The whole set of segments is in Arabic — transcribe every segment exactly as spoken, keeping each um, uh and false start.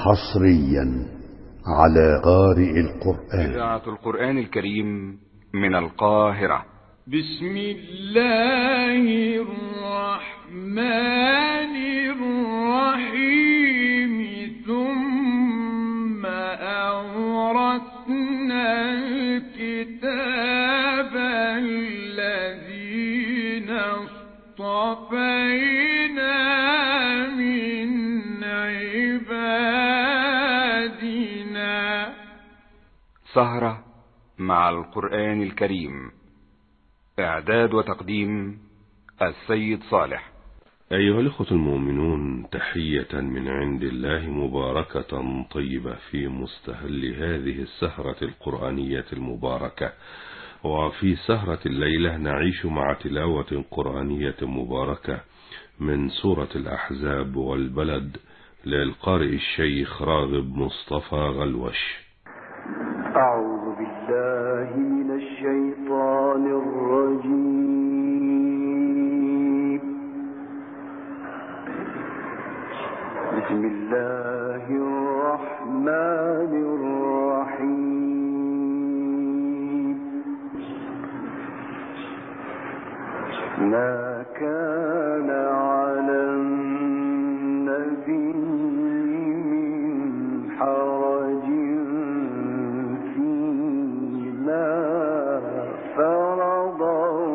حصريا على قارئ القرآن. إذاعة القرآن الكريم من القاهرة. بسم الله الرحمن الرحيم. ثم أورثنا الكتاب الذين اصطفينا من عبادنا. سهرة مع القرآن الكريم. إعداد وتقديم السيد صالح. أيها الأخوة المؤمنون، تحية من عند الله مباركة طيبة في مستهل هذه السهرة القرآنية المباركة. وفي سهرة الليلة نعيش مع تلاوة قرآنية مباركة من سورة الأحزاب والبلد للقارئ الشيخ راغب مصطفى غلوش. أعوذ بالله من الشيطان الرجيم. بسم الله الرحمن الرحيم. ما كان على النبي من حرج فيما فرض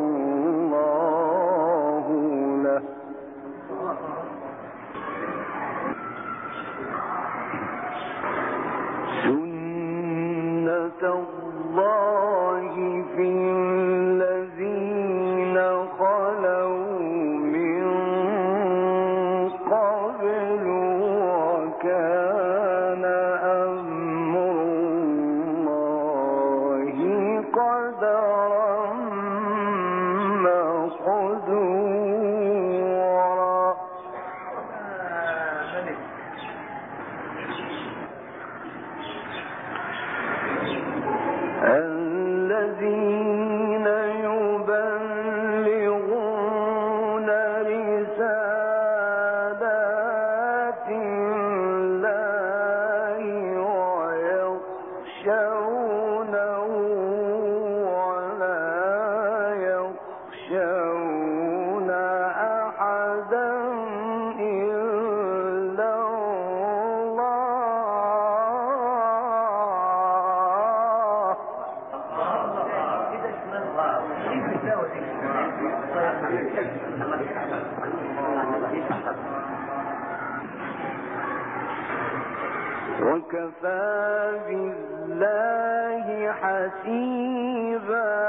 الله له. سنة الله في الذين خلوا من قبل وكان أمر الله قدرا مقدورا. الذين يبلغون رسالات الله ويخشونه ولا يخشون أحدا إلا وكفى بالله حسيبا.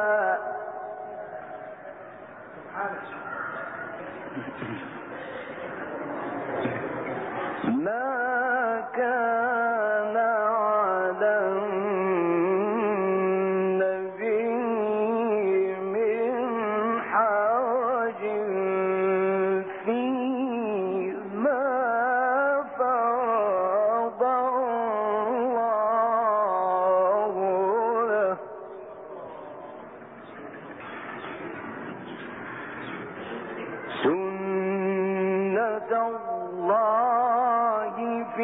ما كان على النبي من حرج فيما فرض الله له. سنة الله في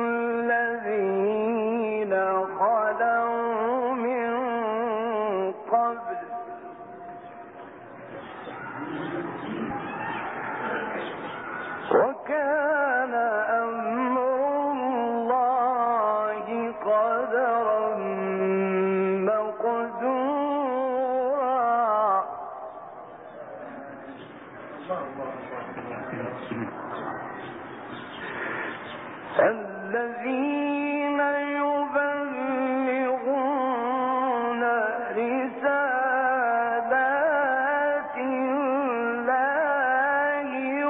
الذين خلوا من قبل وكان أمر الله قدرا مقدورا. الذين يبلغون رسالات الله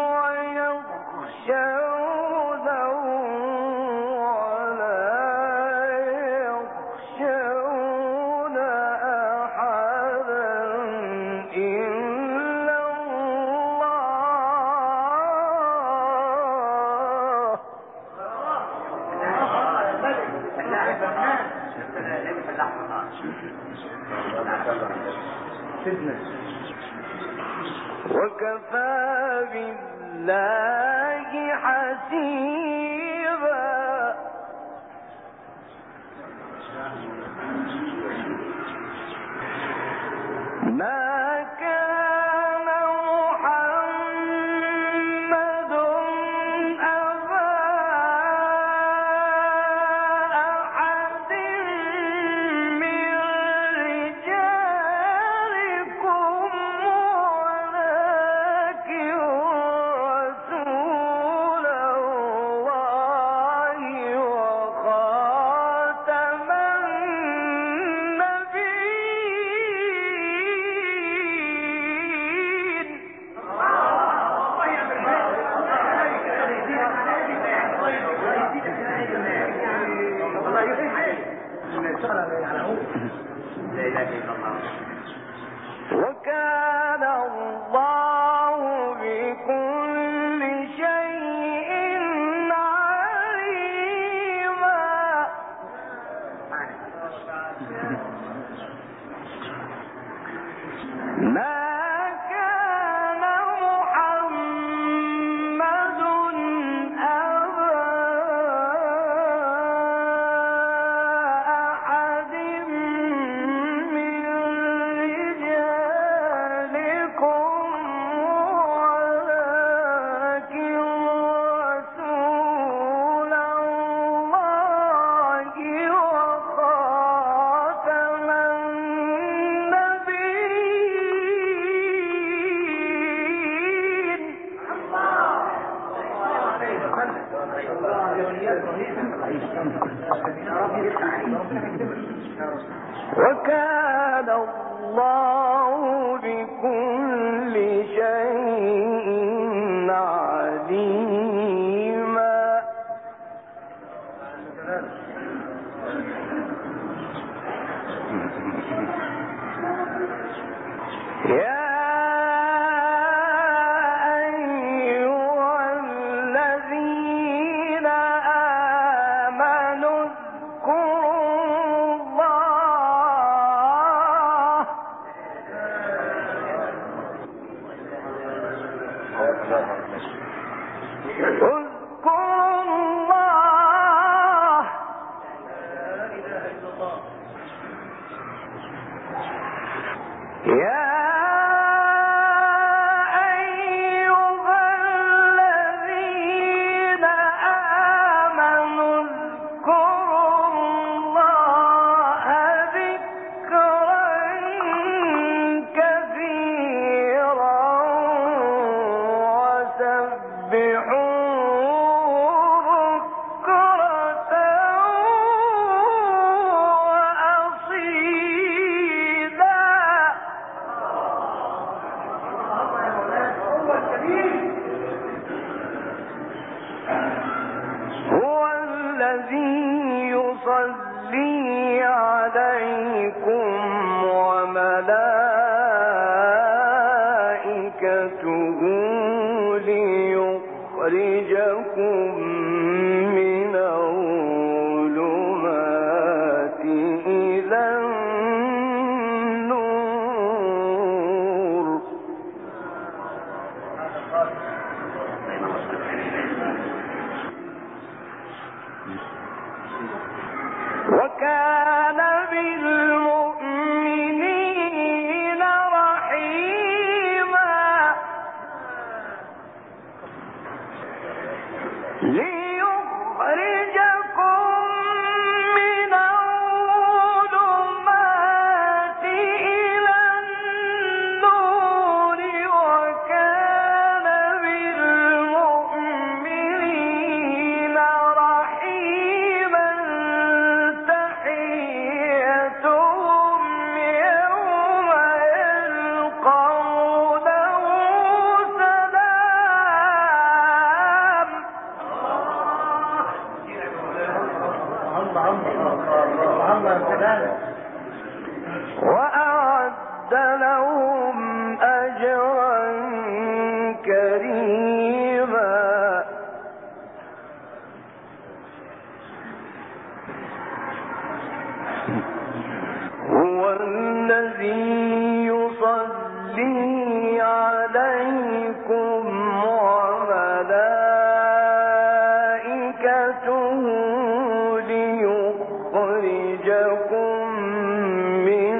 ويخشونه ولا يخشون أحدا إلا الله. وكفى بالله حسيبا. وكان الله بكل شيء عليما. ما كان محمد أبا أحد من رجالكم ولكن رسول الله وخاتم النبيين. وكان الله بكل شيء عليما. يا أيها الذين آمنوا اذكروا الله اذكروا الله يا أيها الذين آمنوا اذكروا الله ذكرا كثيرا وسبحوه بكرة وأصيلا. هو الذي يصلي عليكم وملائكته ليخرجكم من الظلمات إلى النور. وكان بالمؤمنين رحيما. ليخرجكم من الظلمات إلى النور. وكان بالمؤمنين رحيما. تحيتهم يوم يلقونه سلام. وأعد لهم أجرا كريما. هو الذي يصلي عليكم وملائكته ليخرجكم من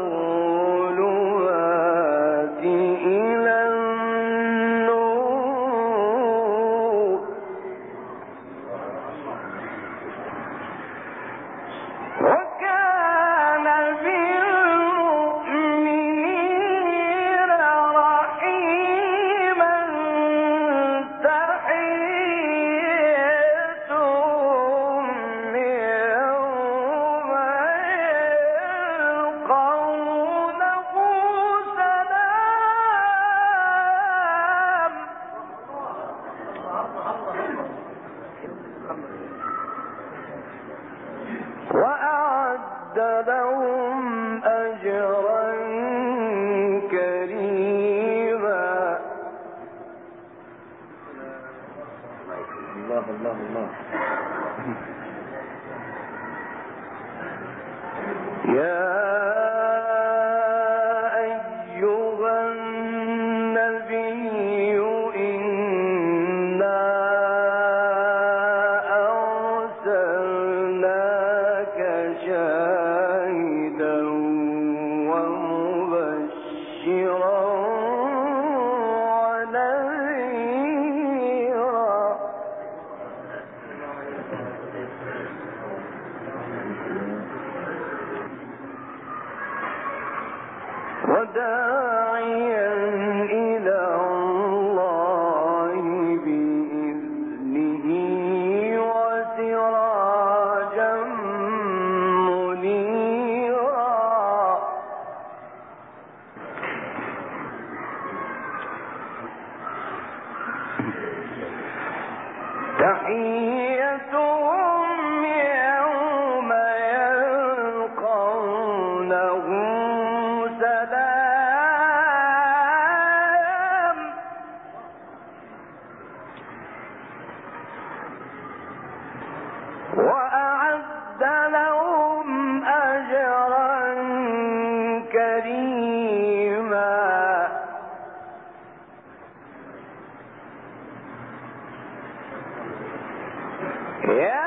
الظلمات إلى النور. وكان بالمؤمنين رحيما. تحيتهم يوم يلقونه سلام. وأعد لهم أجرا كريما. الله الله الله. يا أيها النبي إنا أرسلناك شاهدا ومبشرا ونذيرا. وداعيا إلى الله بإذنه وسراجا منيرا. تحيتهم يوم يلقونه سلام. وأعد لهم أجرا كريما. يا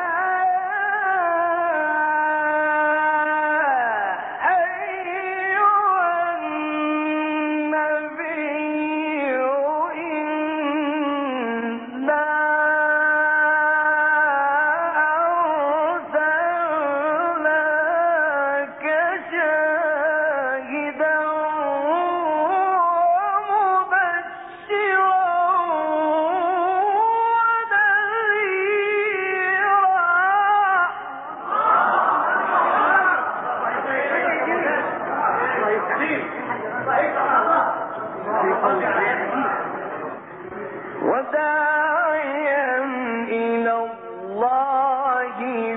وداعيا إلى الله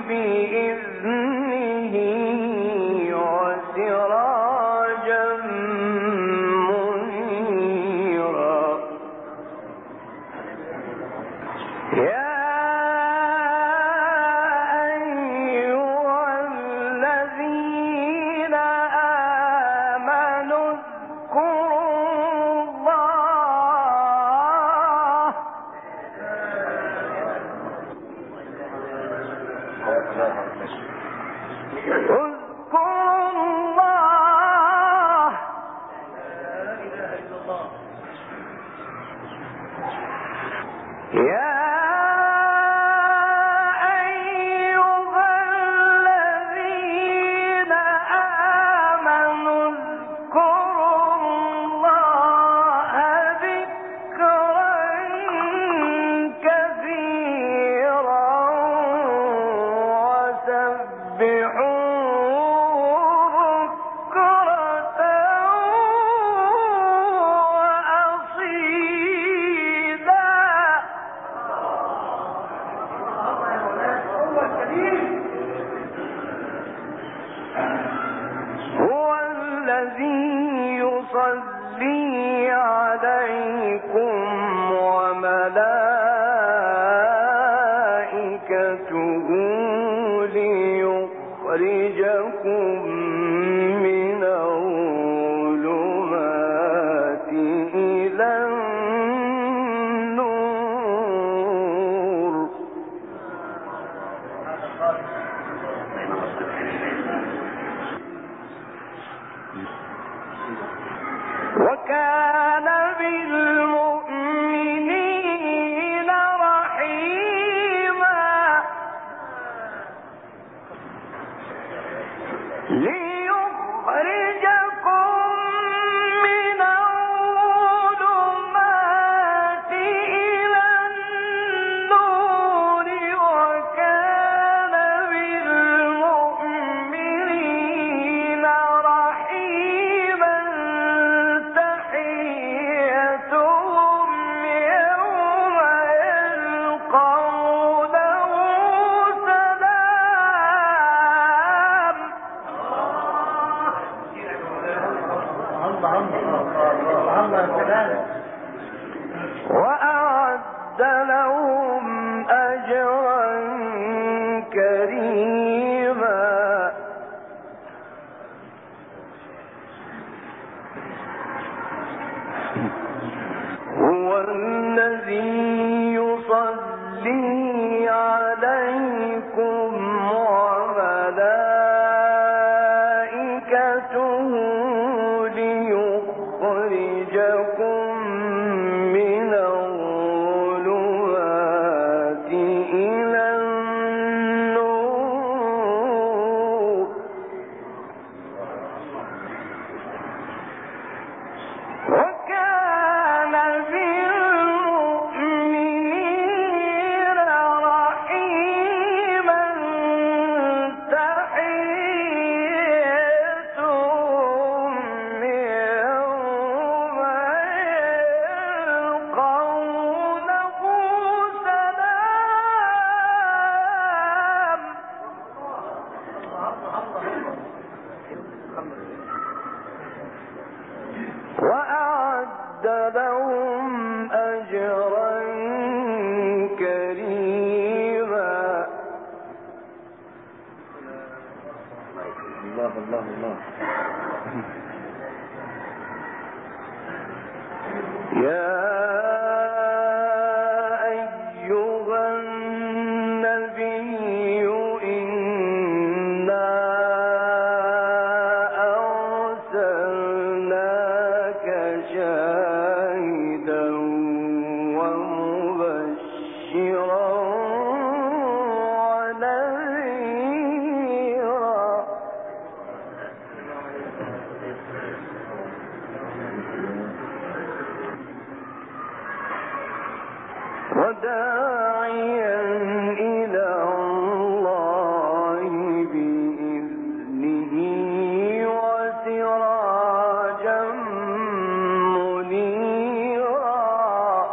بإذنه وسراجا منيرا. يا أيها الذين آمنوا اذكروا الله اذكروا الله يا أيها الذين آمنوا اذكروا الله ذكرا كثيرا وسبحوه بكرة وأصيلا. هو الذي يصلي عليكم وملائكته ليخرجكم من الظلمات إلى النور. وكان بالمؤمنين رحيما. ليخرجكم من الظلمات إلى النور. وكان بالمؤمنين رحيما. تحيتهم يوم يلقونه سلام. كريما هو الذي يصلي عليكم وملائكته ليخرجكم من الظلمات إلى النور وكان بالمؤمنين رحيما تحيتهم يوم يلقونه سلام وأعد لهم أجرا كريما الله الله الله يا أيها النبي إنا أرسلناك شاهدا ومبشرا ونذيرا وداعيا إلى الله بإذنه وسراجا منيرا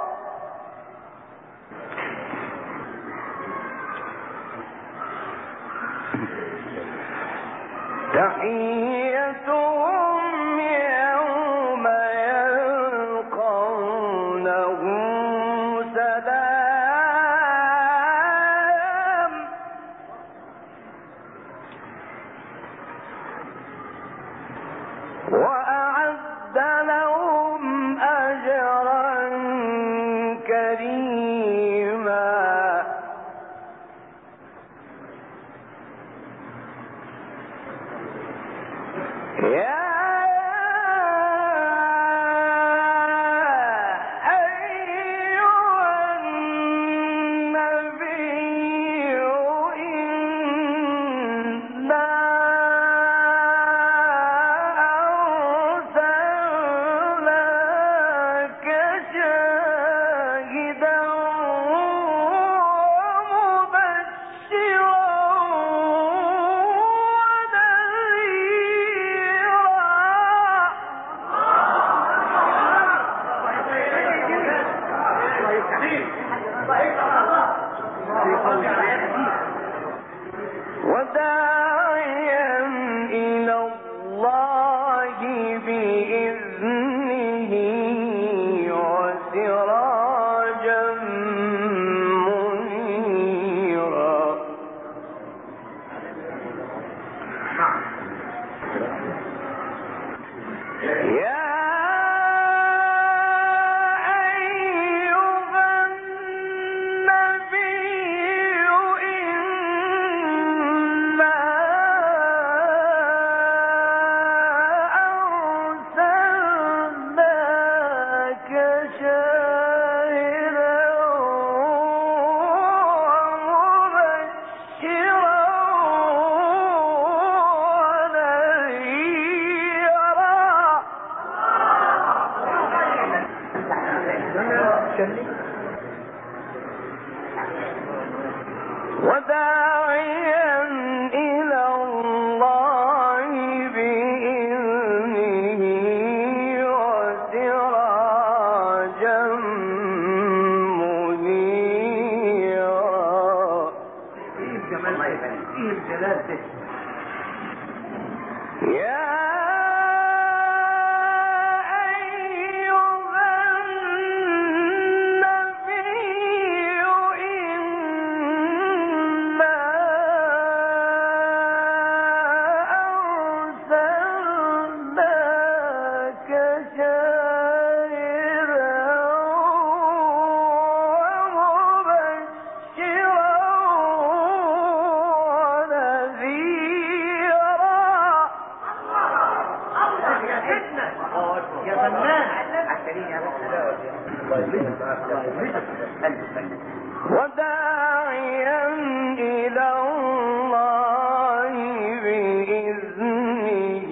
تحيتهم يوم يلقونه سلام وأعد لهم أجرا كريما يا أيها النبي إنا أرسلناك شاهدا ومبشرا وداعيا إلى الله بإذنه وسراجا منيرا يا أيها النبي إنا أرسلناك شاهدا ومبشرا ونذيرا وداعيا إلى الله بإذنه وسراجا منيرا يا أيها النبي إنا يا فنان. وداعيا إلى الله بإذنه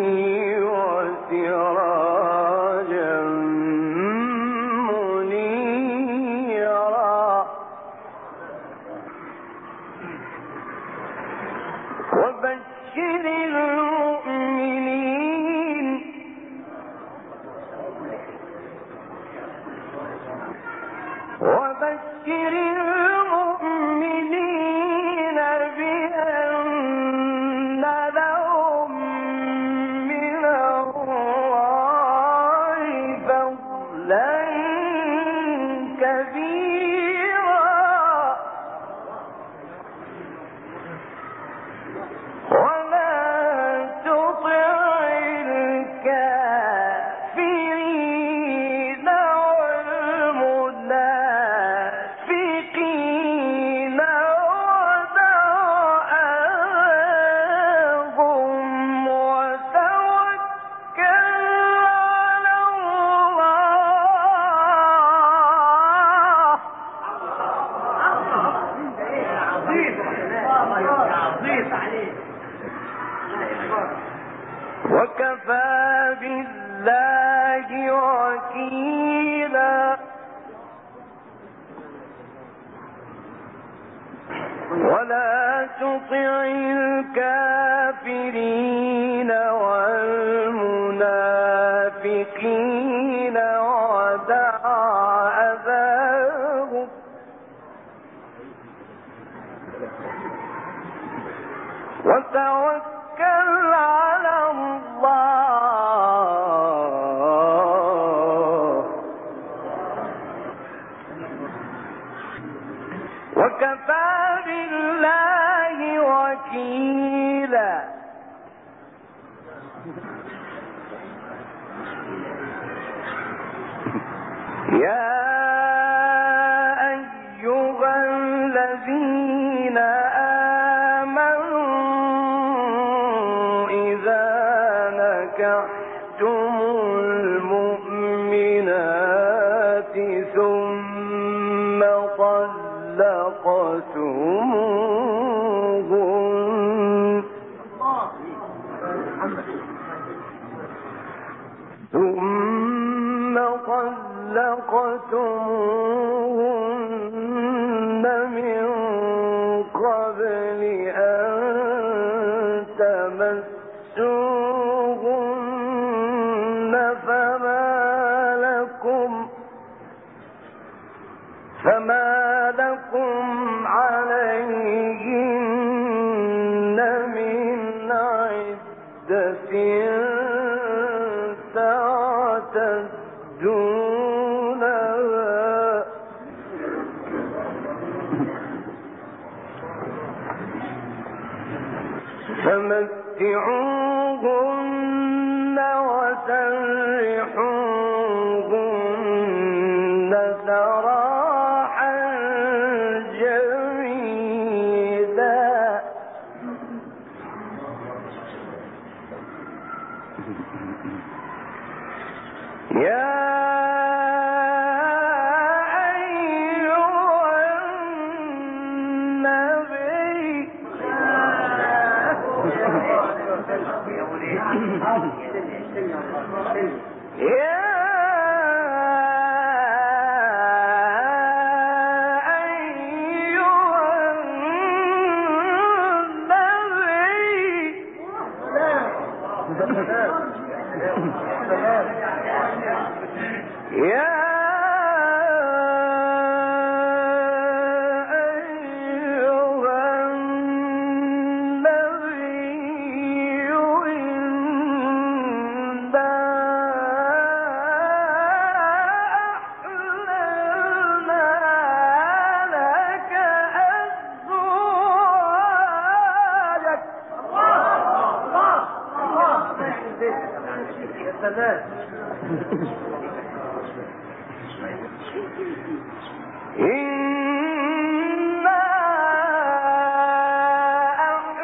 وسراجا منيرا وبشر المؤمنين وبشر المؤمنين بأن لهم من الله فضلا كبيرا ولا تطع الكافرين والمنافقين ودع عنهم وتوكل على الله وكفى بالله وكيلا ولا تطع الكافرين والمنافقين ودع أذاهم وتوكل على الله وكفى بالله وكيلا يا أيها الذين آمنوا إذا نكحتم المؤمنات ثم طلقتموهن ثم طلقتموهن من قبل أن تمسوهن فما لكم فما لكم عليهن من عدة تعتدونها فمتعوهن وسرحوهن سراحا جميلا يا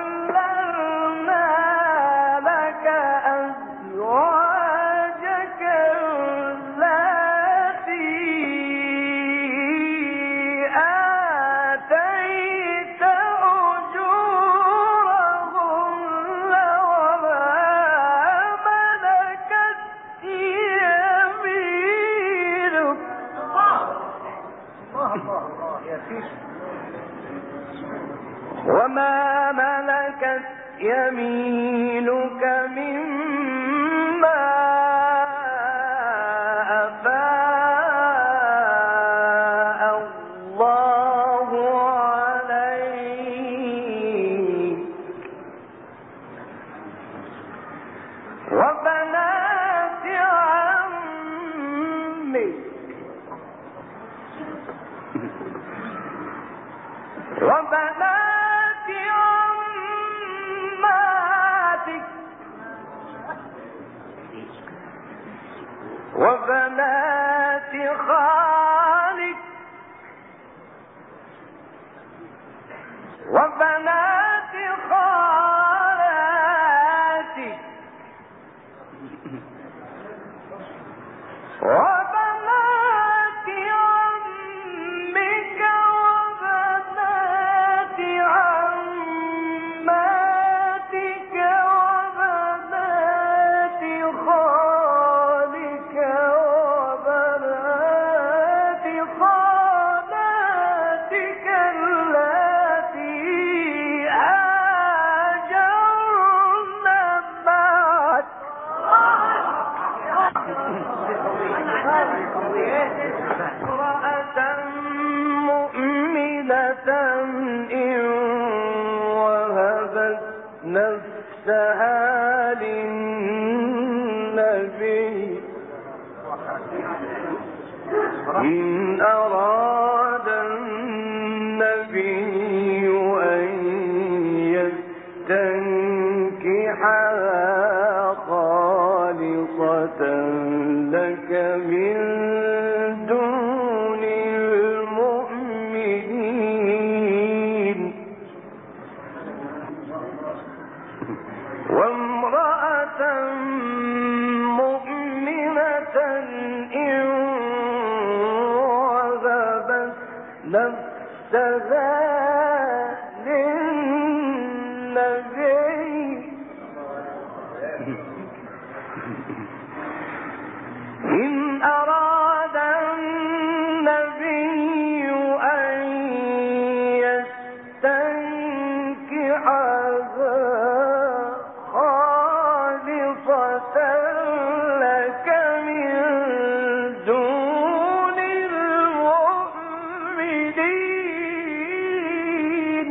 أحللنا لك أزواجك ملكت يمينك مما أفاء الله عليك وبنات عمك وبنات عماتك وبنات خالك وبنات خالاتك وبنات عمك وبنات عماتك وبنات خالك وبنات خالاتك اللاتي هاجرن معك امرأة مؤمنة إن وهبت نفسها للنبي إن أراد النبي أن يستنكحها خالصة لك من دون المؤمنين وامرأة مؤمنة إن وهبت نفسها للنبي إن أراد النبي أن يستنكحها خالصة لك من دون المؤمنين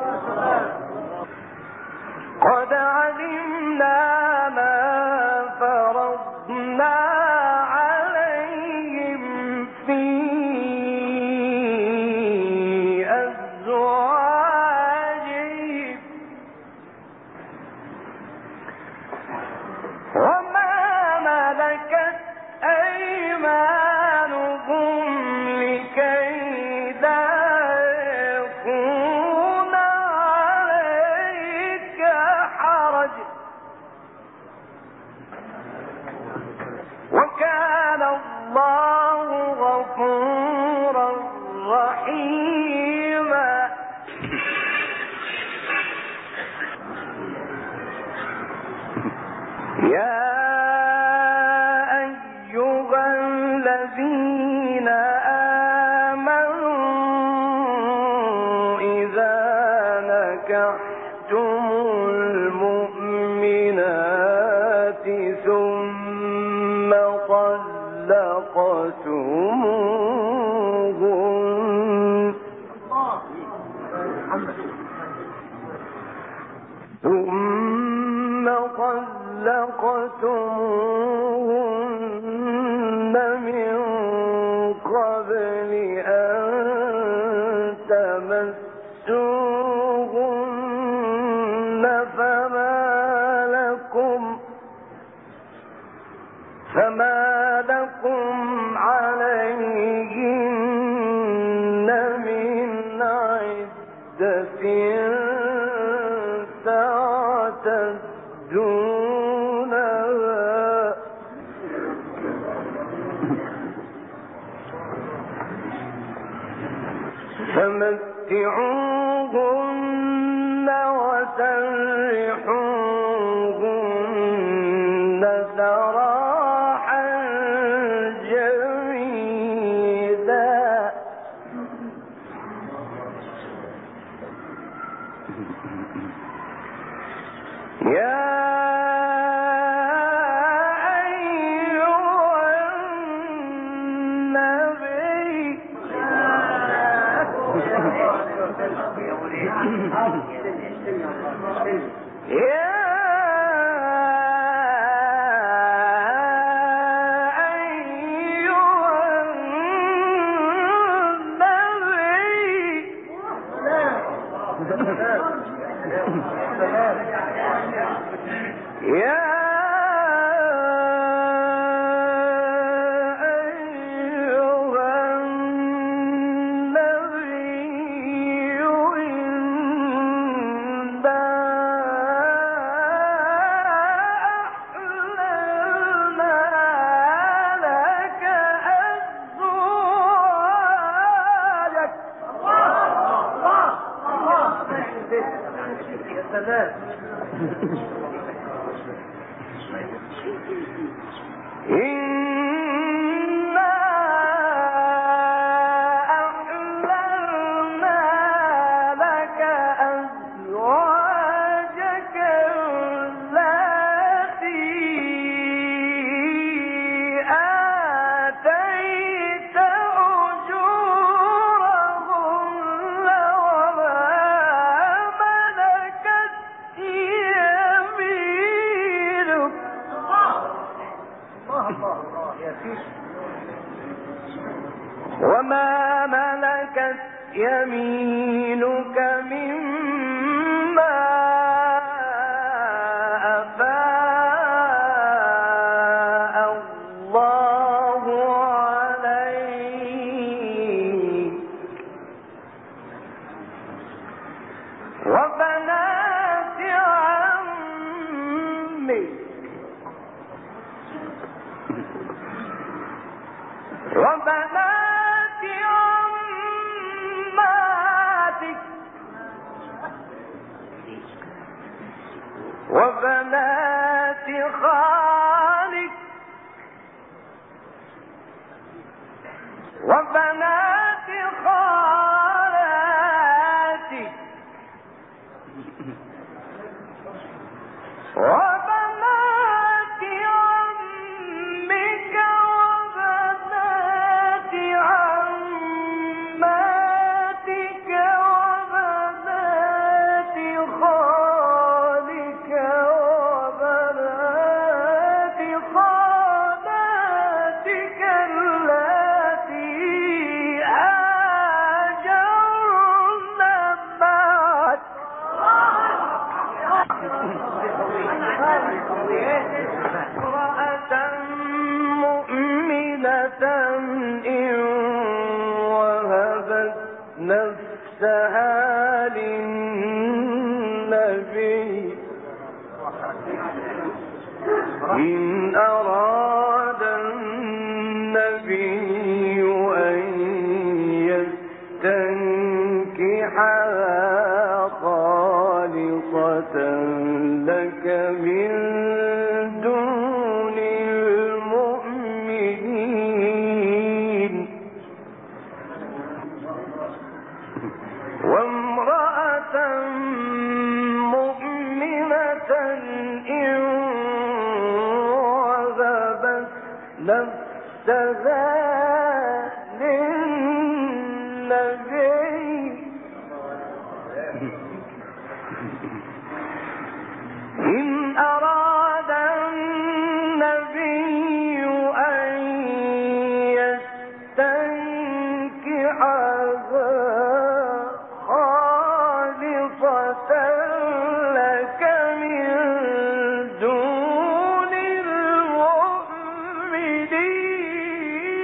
قد علمنا ما فرضنا عليهم في أزواجهم وما ملكت أيمانهم لكي لا يكون عليك حرج وكان الله غفورا رحيما يا أيها الذين آمنوا إذا نكحتم المؤمنات ثم طلقتموهن ثم طلقتموهن من قبل أن تمسوهن فما لكم فما لكم عليهن من عدة تعتدونها فمتعوهن وسرحوهن سراحا جميلا وما ملكت يمينك مما أفاء الله عليك وبنات عمك وبنات عماتك وبنات خالك وبنات خالاتك وبنات عمك وبنات عماتك وبنات خالك وبنات خالاتك اللاتي هاجرن معك امرأة مؤمنة إن وهبت نفسها للنبي إن أراد النبي أن يستنكحها خالصة لك من دون المؤمنين وامرأة مؤمنة إن وهبت نفسها للنبي إن أراد النبي أن يستنكحها خالصة لك من دون المؤمنين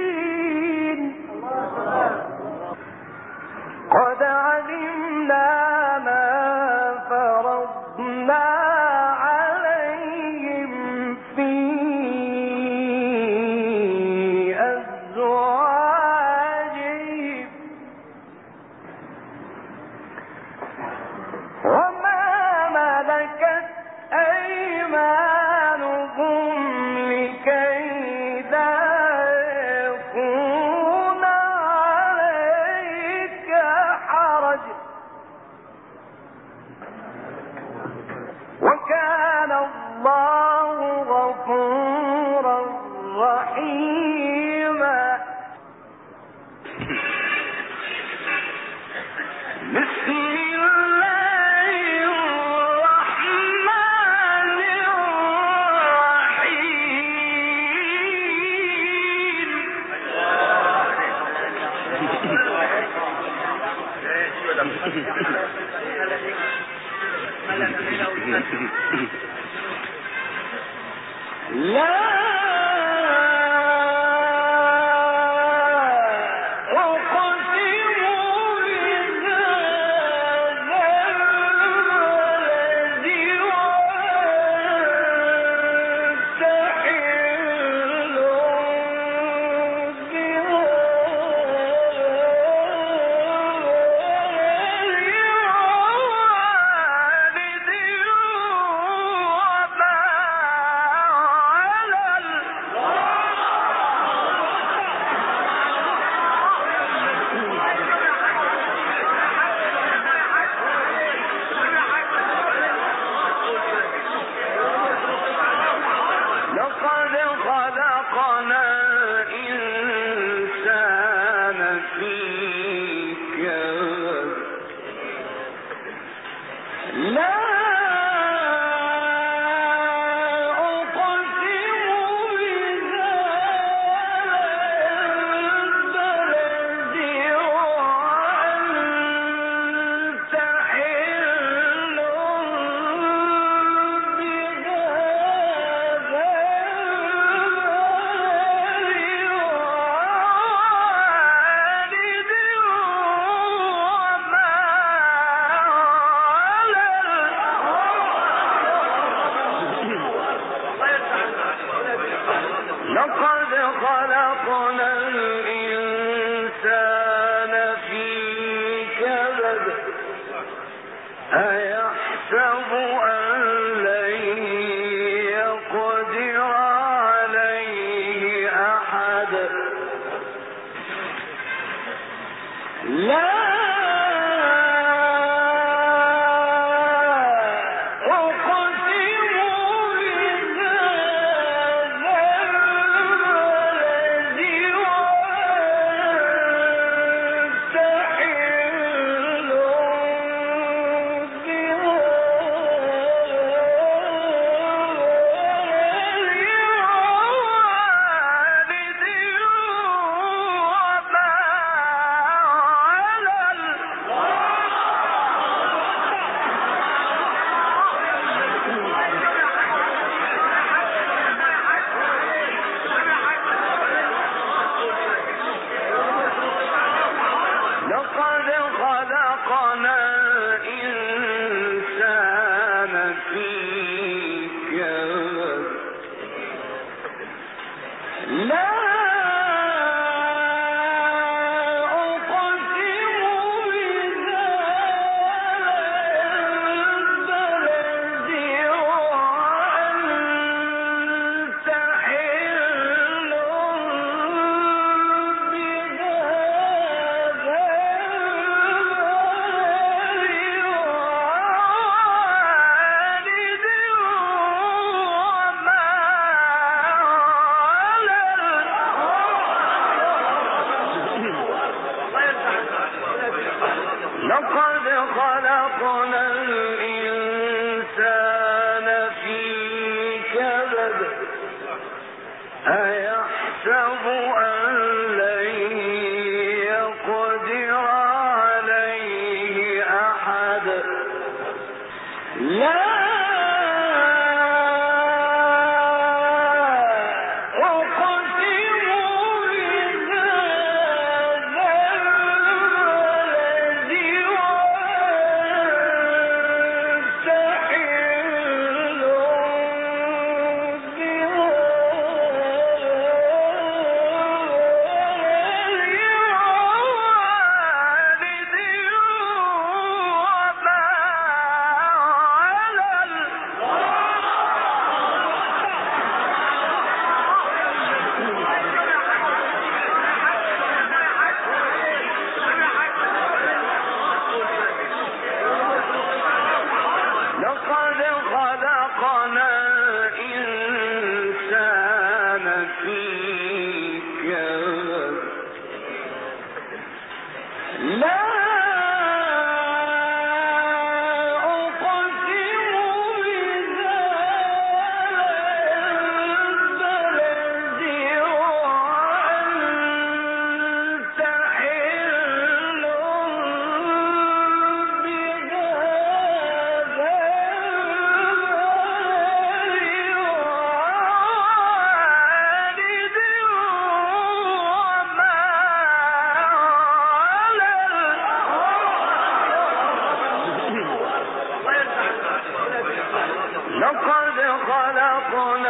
خلقنا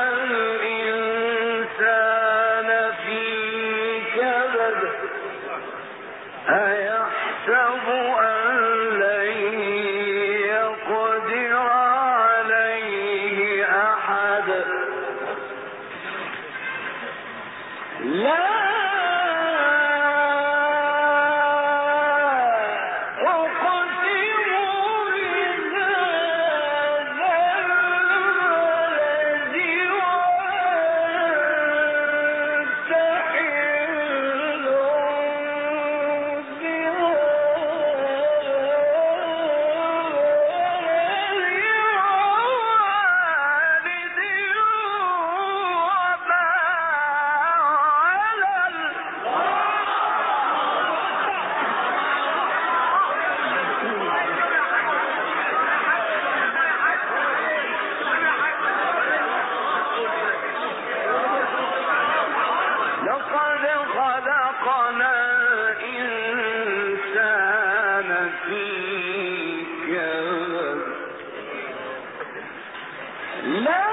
الإنسان في كبد أيحسب أن لن يقدر عليه أحد لا خلقنا الإنسان في كبد لا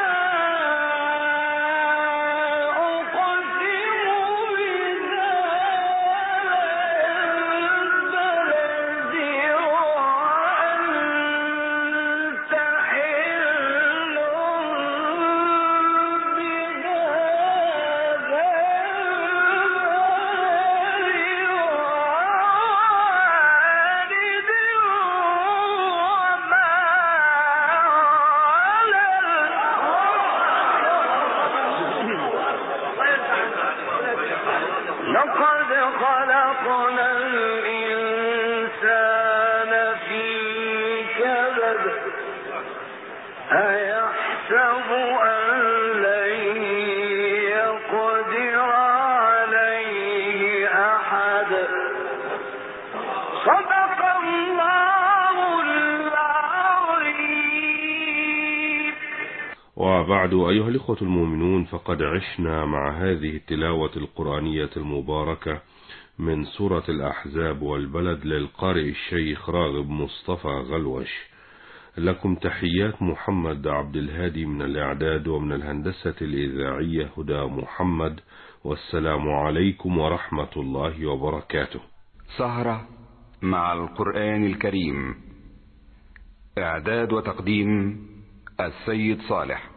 لقد خلقنا الإنسان في كبد أيحسب أن لن يقدر عليه أحد صدق الله العظيم. وبعد أيها الإخوة المؤمنون، فقد عشنا مع هذه التلاوة القرآنية المباركة من سورة الأحزاب والبلد للقارئ الشيخ راغب مصطفى غلوش. لكم تحيات محمد عبد الهادي من الإعداد، ومن الهندسة الإذاعية هدى محمد، والسلام عليكم ورحمة الله وبركاته. سهرة مع القرآن الكريم، إعداد وتقديم السيد صالح.